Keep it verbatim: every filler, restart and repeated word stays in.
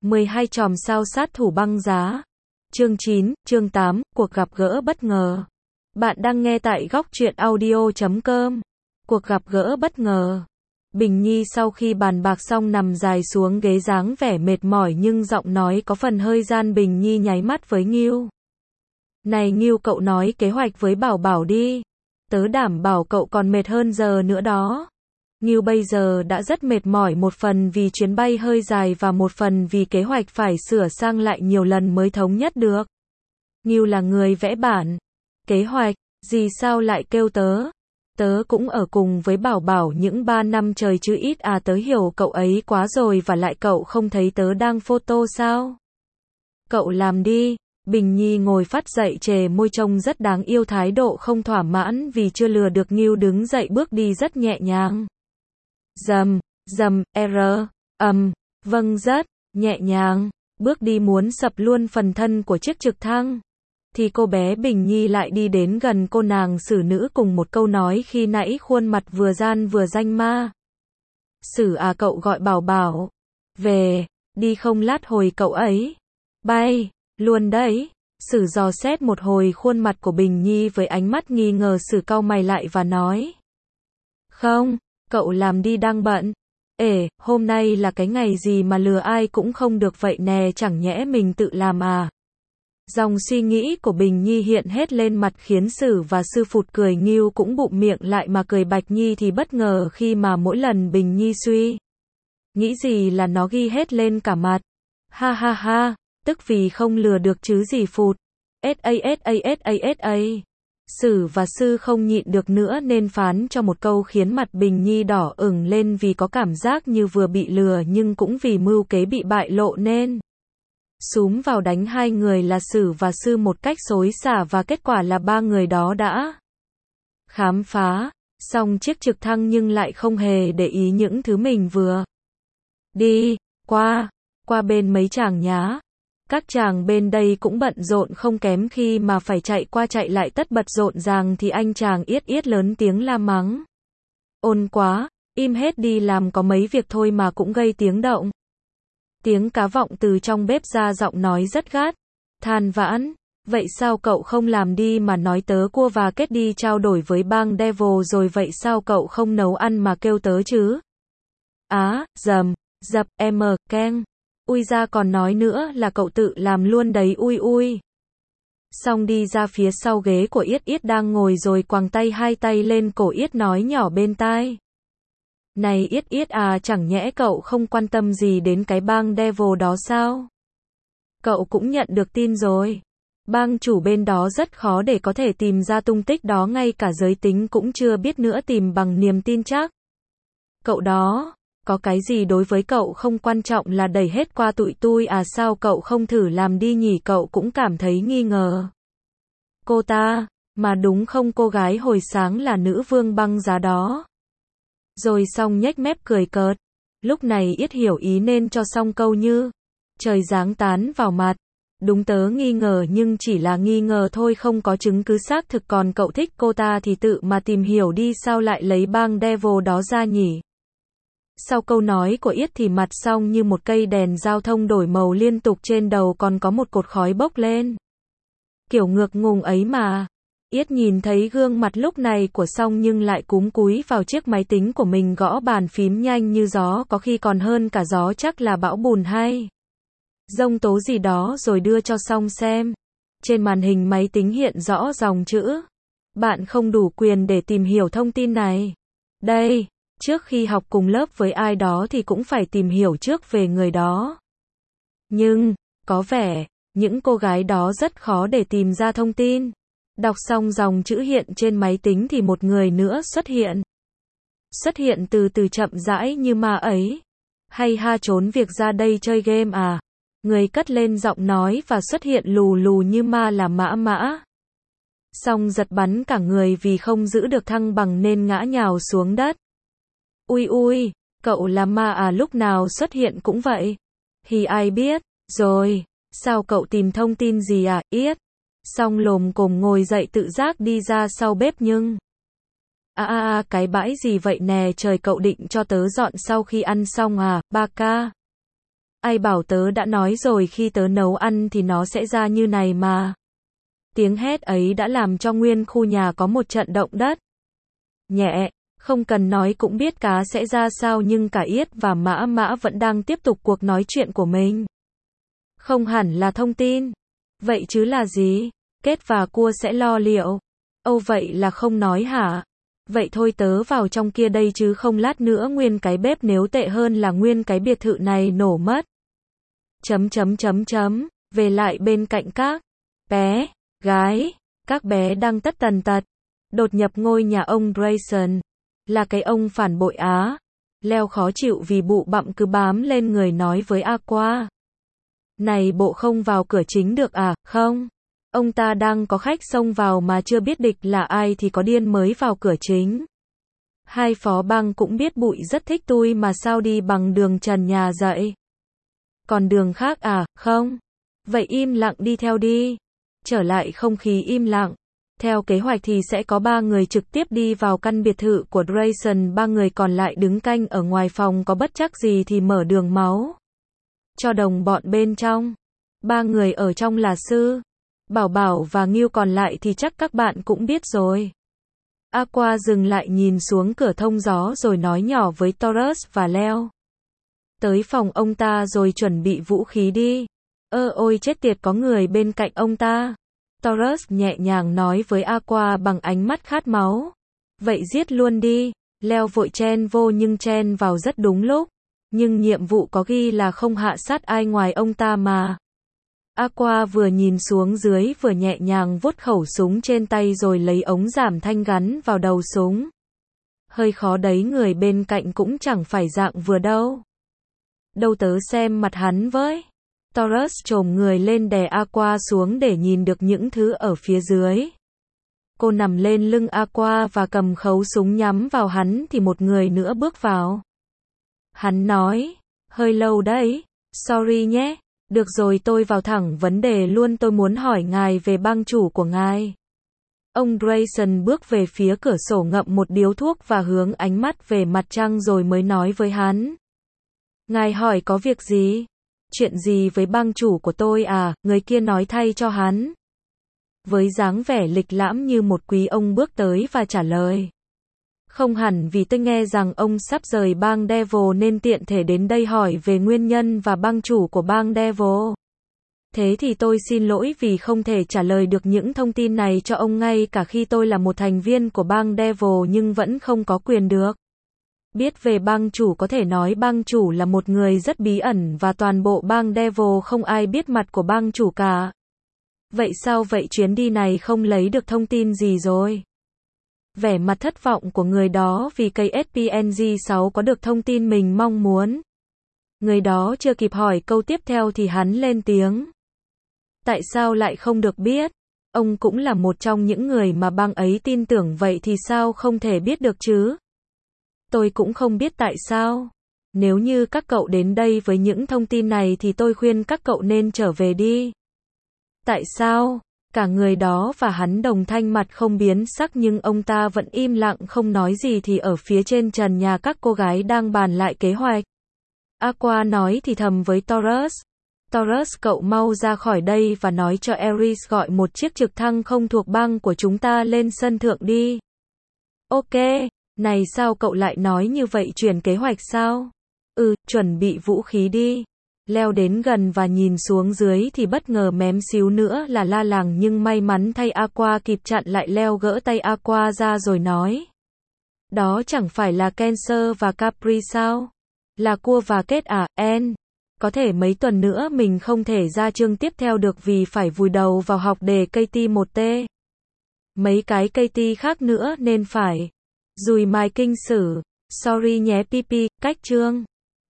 mười hai chòm sao sát thủ băng giá. Chương chín, chương tám, cuộc gặp gỡ bất ngờ. Bạn đang nghe tại góc truyện audio chấm com. Cuộc gặp gỡ bất ngờ. Bình Nhi sau khi bàn bạc xong nằm dài xuống ghế dáng vẻ mệt mỏi nhưng giọng nói có phần hơi gian. Bình Nhi nháy mắt với Ngưu. Này Ngưu, cậu nói kế hoạch với Bảo Bảo đi. Tớ đảm bảo cậu còn mệt hơn giờ nữa đó. Ngưu bây giờ đã rất mệt mỏi, một phần vì chuyến bay hơi dài và một phần vì kế hoạch phải sửa sang lại nhiều lần mới thống nhất được. Ngưu là người vẽ bản. Kế hoạch, gì sao lại kêu tớ? Tớ cũng ở cùng với Bảo Bảo những ba năm trời chứ ít à, tớ hiểu cậu ấy quá rồi, và lại cậu không thấy tớ đang photo sao? Cậu làm đi. Bình Nhi ngồi phát dậy chề môi trông rất đáng yêu, thái độ không thỏa mãn vì chưa lừa được Ngưu, đứng dậy bước đi rất nhẹ nhàng. Dầm, dầm, r, ầm, vâng rất, nhẹ nhàng, bước đi muốn sập luôn phần thân của chiếc trực thăng. Thì cô bé Bình Nhi lại đi đến gần cô nàng xử nữ cùng một câu nói khi nãy khuôn mặt vừa gian vừa danh ma. Xử à, cậu gọi Bảo Bảo về, đi không lát hồi cậu ấy bay luôn đấy. Sử dò xét một hồi khuôn mặt của Bình Nhi với ánh mắt nghi ngờ. Sử cau mày lại và nói: Không, cậu làm đi, đang bận. Ể, hôm nay là cái ngày gì mà lừa ai cũng không được vậy nè, chẳng nhẽ mình tự làm à? Dòng suy nghĩ của Bình Nhi hiện hết lên mặt khiến Sử và Sư phụt cười. Ngưu cũng bụm miệng lại mà cười. Bạch Nhi thì bất ngờ khi mà mỗi lần Bình Nhi suy nghĩ gì là nó ghi hết lên cả mặt. Ha ha ha, tức vì không lừa được chứ gì phụt. sa sa sa sa sa. Sử và Sư không nhịn được nữa nên phán cho một câu khiến mặt Bình Nhi đỏ ửng lên vì có cảm giác như vừa bị lừa nhưng cũng vì mưu kế bị bại lộ nên xúm vào đánh hai người là Sử và Sư một cách xối xả, và kết quả là ba người đó đã khám phá xong chiếc trực thăng nhưng lại không hề để ý những thứ mình vừa đi qua. Qua bên mấy chàng nhá. Các chàng bên đây cũng bận rộn không kém, khi mà phải chạy qua chạy lại tất bật rộn ràng thì anh chàng Yết Yết lớn tiếng la mắng: Ôn quá, im hết đi, làm có mấy việc thôi mà cũng gây tiếng động. Tiếng cá vọng từ trong bếp ra, giọng nói rất gắt, than vãn: Vậy sao cậu không làm đi mà nói tớ cua và kết đi trao đổi với bang Devil rồi, vậy sao cậu không nấu ăn mà kêu tớ chứ? Á, dầm, dập, em, keng. Ui ra còn nói nữa là cậu tự làm luôn đấy, ui ui. Xong đi ra phía sau ghế của Yết Yết đang ngồi rồi quàng tay hai tay lên cổ Yết nói nhỏ bên tai: Này Yết Yết à, chẳng nhẽ cậu không quan tâm gì đến cái bang Devil đó sao? Cậu cũng nhận được tin rồi. Bang chủ bên đó rất khó để có thể tìm ra tung tích đó, ngay cả giới tính cũng chưa biết nữa, tìm bằng niềm tin chắc. Cậu đó, có cái gì đối với cậu không quan trọng là đẩy hết qua tụi tui à, sao cậu không thử làm đi nhỉ? Cậu cũng cảm thấy nghi ngờ cô ta, mà đúng không? Cô gái hồi sáng là nữ vương băng giá đó. Rồi xong nhếch mép cười cợt. Lúc này Yết hiểu ý nên cho xong câu như trời giáng tán vào mặt. Đúng, tớ nghi ngờ nhưng chỉ là nghi ngờ thôi, không có chứng cứ xác thực, còn cậu thích cô ta thì tự mà tìm hiểu đi, sao lại lấy bang Devil đó ra nhỉ? Sau câu nói của Yết thì mặt Song như một cây đèn giao thông đổi màu liên tục, trên đầu còn có một cột khói bốc lên. Kiểu ngược ngùng ấy mà. Yết nhìn thấy gương mặt lúc này của Song nhưng lại cúm cúi vào chiếc máy tính của mình, gõ bàn phím nhanh như gió, có khi còn hơn cả gió, chắc là bão bùn hay giông tố gì đó, rồi đưa cho Song xem. Trên màn hình máy tính hiện rõ dòng chữ: Bạn không đủ quyền để tìm hiểu thông tin này. Đây, trước khi học cùng lớp với ai đó thì cũng phải tìm hiểu trước về người đó. Nhưng, có vẻ, những cô gái đó rất khó để tìm ra thông tin. Đọc xong dòng chữ hiện trên máy tính thì một người nữa xuất hiện. Xuất hiện từ từ chậm rãi như ma ấy. Hay ha, trốn việc ra đây chơi game à? Người cất lên giọng nói và xuất hiện lù lù như ma là Mã Mã. Xong giật bắn cả người vì không giữ được thăng bằng nên ngã nhào xuống đất. Ui ui, cậu là ma à, lúc nào xuất hiện cũng vậy? Thì ai biết, rồi, sao cậu tìm thông tin gì à, Yết? Xong lồm cồm ngồi dậy tự giác đi ra sau bếp nhưng... À à à, cái bãi gì vậy nè trời, cậu định cho tớ dọn sau khi ăn xong à, ba ca? Ai bảo tớ đã nói rồi khi tớ nấu ăn thì nó sẽ ra như này mà. Tiếng hét ấy đã làm cho nguyên khu nhà có một trận động đất. Nhẹ, không cần nói cũng biết cá sẽ ra sao nhưng cả Yết và Mã Mã vẫn đang tiếp tục cuộc nói chuyện của mình. Không hẳn là thông tin. Vậy chứ là gì? Kết và cua sẽ lo liệu. Âu vậy là không nói hả? Vậy thôi tớ vào trong kia đây chứ không lát nữa nguyên cái bếp nếu tệ hơn là nguyên cái biệt thự này nổ mất. Chấm chấm chấm chấm, về lại bên cạnh các bé, gái, các bé đang tất tần tật, đột nhập ngôi nhà ông Grayson, là cái ông phản bội Á. Leo khó chịu vì bụ bặm cứ bám lên người nói với Aqua. Này bộ không vào cửa chính được à, không? Ông ta đang có khách xông vào mà chưa biết địch là ai thì có điên mới vào cửa chính. Hai phó bang cũng biết bụi rất thích tui mà sao đi bằng đường trần nhà dậy. Còn đường khác à, không? Vậy im lặng đi theo đi. Trở lại không khí im lặng. Theo kế hoạch thì sẽ có ba người trực tiếp đi vào căn biệt thự của Grayson, ba người còn lại đứng canh ở ngoài phòng có bất chắc gì thì mở đường máu cho đồng bọn bên trong. Ba người ở trong là Sư, Bảo Bảo và Ngưu, còn lại thì chắc các bạn cũng biết rồi. Aqua dừng lại nhìn xuống cửa thông gió rồi nói nhỏ với Taurus và Leo. Tới phòng ông ta rồi chuẩn bị vũ khí đi. Ơ ôi chết tiệt, có người bên cạnh ông ta. Taurus nhẹ nhàng nói với Aqua bằng ánh mắt khát máu. Vậy giết luôn đi. Leo vội chen vô nhưng chen vào rất đúng lúc. Nhưng nhiệm vụ có ghi là không hạ sát ai ngoài ông ta mà. Aqua vừa nhìn xuống dưới vừa nhẹ nhàng vuốt khẩu súng trên tay rồi lấy ống giảm thanh gắn vào đầu súng. Hơi khó đấy, người bên cạnh cũng chẳng phải dạng vừa đâu. Đâu tớ xem mặt hắn với. Taurus chồm người lên đè Aqua xuống để nhìn được những thứ ở phía dưới. Cô nằm lên lưng Aqua và cầm khẩu súng nhắm vào hắn thì một người nữa bước vào. Hắn nói, hơi lâu đấy, sorry nhé. Được rồi, tôi vào thẳng vấn đề luôn, tôi muốn hỏi ngài về bang chủ của ngài. Ông Grayson bước về phía cửa sổ ngậm một điếu thuốc và hướng ánh mắt về mặt trăng rồi mới nói với hắn. Ngài hỏi có việc gì? Chuyện gì với bang chủ của tôi à? Người kia nói thay cho hắn. Với dáng vẻ lịch lãm như một quý ông bước tới và trả lời. Không hẳn, vì tôi nghe rằng ông sắp rời bang Devil nên tiện thể đến đây hỏi về nguyên nhân và bang chủ của bang Devil. Thế thì tôi xin lỗi vì không thể trả lời được những thông tin này cho ông ngay cả khi tôi là một thành viên của bang Devil nhưng vẫn không có quyền được. Biết về bang chủ có thể nói bang chủ là một người rất bí ẩn và toàn bộ bang Devil không ai biết mặt của bang chủ cả. Vậy sao vậy, chuyến đi này không lấy được thông tin gì rồi? Vẻ mặt thất vọng của người đó vì cây ét pê en giê sáu có được thông tin mình mong muốn. Người đó chưa kịp hỏi câu tiếp theo thì hắn lên tiếng. Tại sao lại không được biết? Ông cũng là một trong những người mà bang ấy tin tưởng, vậy thì sao không thể biết được chứ? Tôi cũng không biết tại sao. Nếu như các cậu đến đây với những thông tin này thì tôi khuyên các cậu nên trở về đi. Tại sao? Cả người đó và hắn đồng thanh, mặt không biến sắc nhưng ông ta vẫn im lặng không nói gì. Thì ở phía trên trần nhà các cô gái đang bàn lại kế hoạch. Aqua nói thì thầm với Taurus. Taurus, cậu mau ra khỏi đây và nói cho Ares gọi một chiếc trực thăng không thuộc bang của chúng ta lên sân thượng đi. Ok, này sao cậu lại nói như vậy, chuyển kế hoạch sao? Ừ, chuẩn bị vũ khí đi. Leo đến gần và nhìn xuống dưới thì bất ngờ mém xíu nữa là la làng nhưng may mắn thay Aqua kịp chặn lại. Leo gỡ tay Aqua ra rồi nói. Đó chẳng phải là Cancer và Capri sao? Là cua và kết à, En? Có thể mấy tuần nữa mình không thể ra chương tiếp theo được vì phải vùi đầu vào học đề ca tê một T. Mấy cái ca tê khác nữa nên phải. Dùi mài kinh sử. Sorry nhé Pipi, cách chương.